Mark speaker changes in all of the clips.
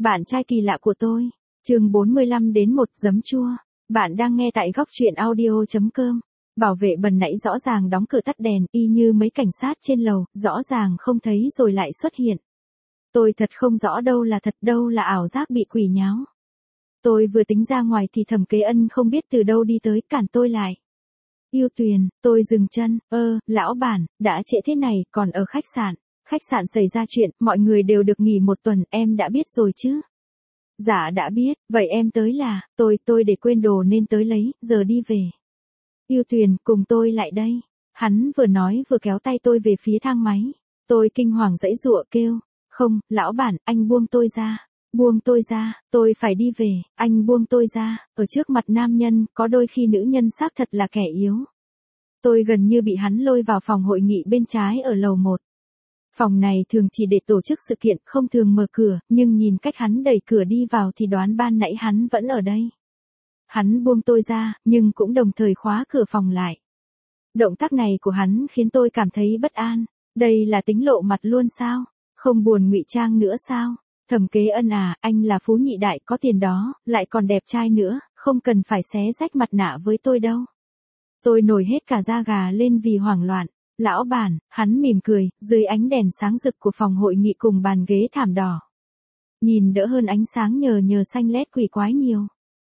Speaker 1: Bạn trai kỳ lạ của tôi. Chương 45 đến 1 giấm chua. Bạn đang nghe tại góc truyện audio.com. Bảo vệ bần nãy rõ ràng đóng cửa tắt đèn, y như mấy cảnh sát trên lầu, rõ ràng không thấy rồi lại xuất hiện. Tôi thật không rõ đâu là thật, đâu là ảo giác bị quỷ nháo. Tôi vừa tính ra ngoài thì Thẩm Kế Ân không biết từ đâu đi tới cản tôi lại. Yêu Tuyền, tôi dừng chân, lão bản, đã trễ thế này, còn ở khách sạn. Khách sạn xảy ra chuyện, mọi người đều được nghỉ một tuần, em đã biết rồi chứ? Dạ đã biết, vậy em tới là, tôi để quên đồ nên tới lấy, giờ đi về. Yêu Tuyền, cùng tôi lại đây. Hắn vừa nói vừa kéo tay tôi về phía thang máy. Tôi kinh hoàng giãy giụa kêu, không, lão bản, anh buông tôi ra. Buông tôi ra, tôi phải đi về, anh buông tôi ra. Ở trước mặt nam nhân, có đôi khi nữ nhân xác thật là kẻ yếu. Tôi gần như bị hắn lôi vào phòng hội nghị bên trái ở lầu 1. Phòng này thường chỉ để tổ chức sự kiện, không thường mở cửa, nhưng nhìn cách hắn đẩy cửa đi vào thì đoán ban nãy hắn vẫn ở đây. Hắn buông tôi ra, nhưng cũng đồng thời khóa cửa phòng lại. Động tác này của hắn khiến tôi cảm thấy bất an. Đây là tính lộ mặt luôn sao? Không buồn ngụy trang nữa sao? Thẩm Kế Ân à, anh là phú nhị đại có tiền đó, lại còn đẹp trai nữa, không cần phải xé rách mặt nạ với tôi đâu. Tôi nổi hết cả da gà lên vì hoảng loạn. Lão bản, hắn mỉm cười, dưới ánh đèn sáng rực của phòng hội nghị cùng bàn ghế thảm đỏ. Nhìn đỡ hơn ánh sáng nhờ xanh lét quỷ quái nhiều.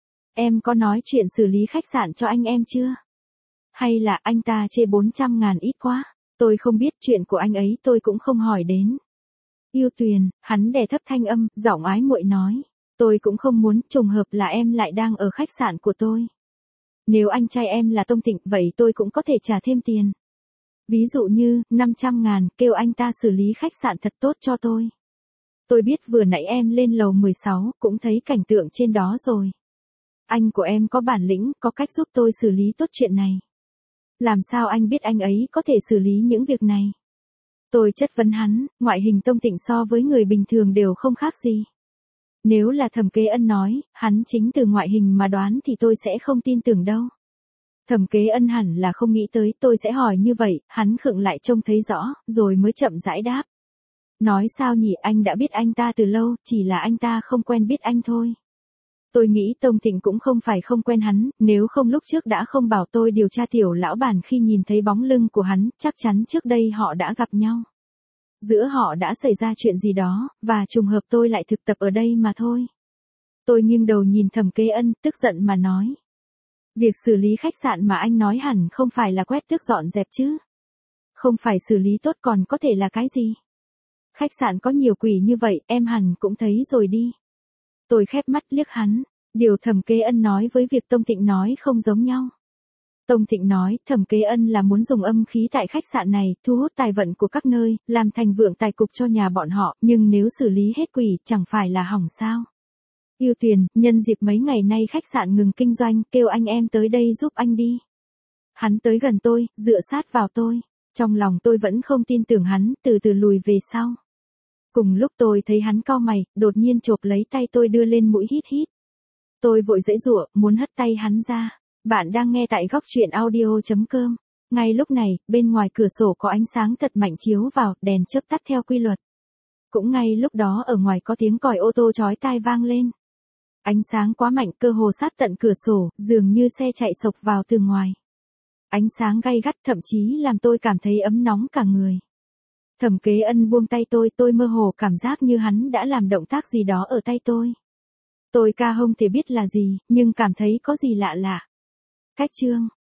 Speaker 1: Em có nói chuyện xử lý khách sạn cho anh em chưa? Hay là anh ta chê 400.000 ít quá? Tôi không biết, chuyện của anh ấy tôi cũng không hỏi đến. Yêu Tuyền, hắn đè thấp thanh âm, giọng ái muội nói. Tôi cũng không muốn, trùng hợp là em lại đang ở khách sạn của tôi. Nếu anh trai em là Tông Thịnh, vậy tôi cũng có thể trả thêm tiền. Ví dụ như, 500.000, kêu anh ta xử lý khách sạn thật tốt cho tôi. Tôi biết vừa nãy em lên lầu 16, cũng thấy cảnh tượng trên đó rồi. Anh của em có bản lĩnh, có cách giúp tôi xử lý tốt chuyện này. Làm sao anh biết anh ấy có thể xử lý những việc này? Tôi chất vấn hắn, ngoại hình Tông Tịnh so với người bình thường đều không khác gì. Nếu là Thẩm Kế Ân nói, hắn chính từ ngoại hình mà đoán thì tôi sẽ không tin tưởng đâu. Thẩm Kế Ân hẳn là không nghĩ tới tôi sẽ hỏi như vậy, hắn khựng lại trông thấy rõ, rồi mới chậm rãi đáp. Nói sao nhỉ, anh đã biết anh ta từ lâu, chỉ là anh ta không quen biết anh thôi. Tôi nghĩ Tông Thịnh cũng không phải không quen hắn, nếu không lúc trước đã không bảo tôi điều tra tiểu lão bản khi nhìn thấy bóng lưng của hắn, chắc chắn trước đây họ đã gặp nhau. Giữa họ đã xảy ra chuyện gì đó, và trùng hợp tôi lại thực tập ở đây mà thôi. Tôi nghiêng đầu nhìn Thẩm Kế Ân, tức giận mà nói. Việc xử lý khách sạn mà anh nói hẳn không phải là quét tước dọn dẹp chứ. Không phải xử lý tốt còn có thể là cái gì? Khách sạn có nhiều quỷ như vậy, em hẳn cũng thấy rồi đi. Tôi khép mắt liếc hắn, điều Thẩm Kế Ân nói với việc Tông Thịnh nói không giống nhau. Tông Thịnh nói, Thẩm Kế Ân là muốn dùng âm khí tại khách sạn này, thu hút tài vận của các nơi, làm thành vượng tài cục cho nhà bọn họ, nhưng nếu xử lý hết quỷ, chẳng phải là hỏng sao? Yêu Tuyền, nhân dịp mấy ngày nay khách sạn ngừng kinh doanh, kêu anh em tới đây giúp anh đi. Hắn tới gần tôi, dựa sát vào tôi. Trong lòng tôi vẫn không tin tưởng hắn, từ từ lùi về sau. Cùng lúc tôi thấy hắn cau mày, đột nhiên chộp lấy tay tôi đưa lên mũi hít hít. Tôi vội giãy giụa, muốn hất tay hắn ra. Bạn đang nghe tại góc truyện audio.com. Ngay lúc này, bên ngoài cửa sổ có ánh sáng thật mạnh chiếu vào, đèn chớp tắt theo quy luật. Cũng ngay lúc đó ở ngoài có tiếng còi ô tô chói tai vang lên. Ánh sáng quá mạnh, cơ hồ sát tận cửa sổ, dường như xe chạy xộc vào từ ngoài. Ánh sáng gay gắt thậm chí làm tôi cảm thấy ấm nóng cả người. Thẩm Kế Ân buông tay tôi mơ hồ cảm giác như hắn đã làm động tác gì đó ở tay tôi. Tôi ca không thể biết là gì, nhưng cảm thấy có gì lạ lạ. Cách chương.